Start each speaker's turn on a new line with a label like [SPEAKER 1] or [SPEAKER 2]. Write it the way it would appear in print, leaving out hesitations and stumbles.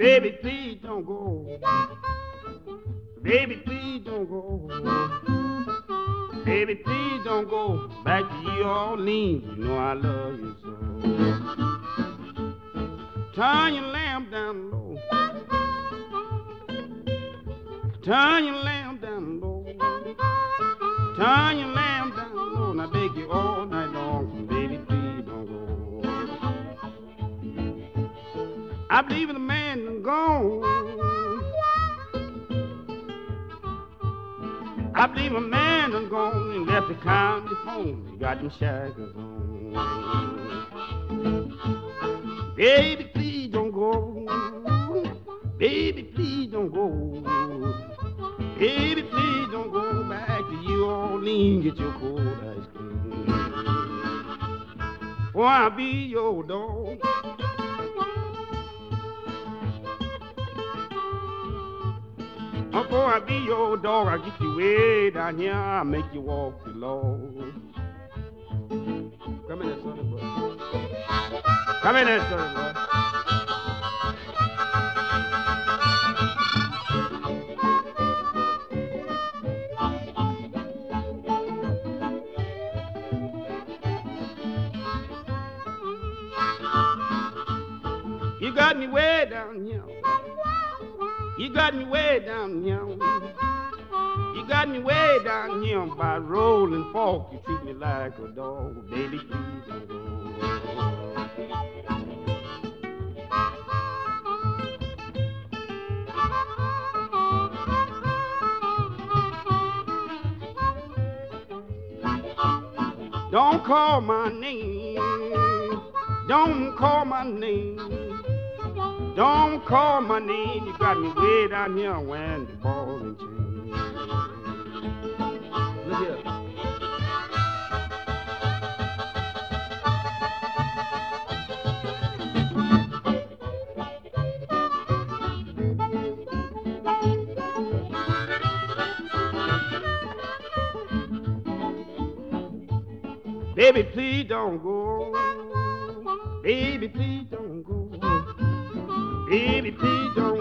[SPEAKER 1] Baby, please don't go. Baby, please don't go. Baby, please don't go back to New Orleans. You know I love you so. Turn your lamp down low. Turn your lamp down low. Turn your lamp down low. And I beg you all night long. Baby, please don't go. I believe in the man that's gone. I believe a man done gone and left the county home. He got them shackles on. Baby, please don't go. Baby, please don't go. Baby, please don't go back to New Orleans. Get your cold ice cream. Or I'll be your dog. Before I be your dog, I'll get you way down here. I'll make you walk the Lord. Come in there, sonny boy. Come in there, sonny boy. You got me way down here. You got me way down here. You got me way down here by rolling fork. You treat me like a dog. Baby, please don't go. Don't call my name. Don't call my name. Don't call my name. You got me way down here wearing the ball and chain. Look here. Baby, please don't go. Baby, please don't go. Baby, please don't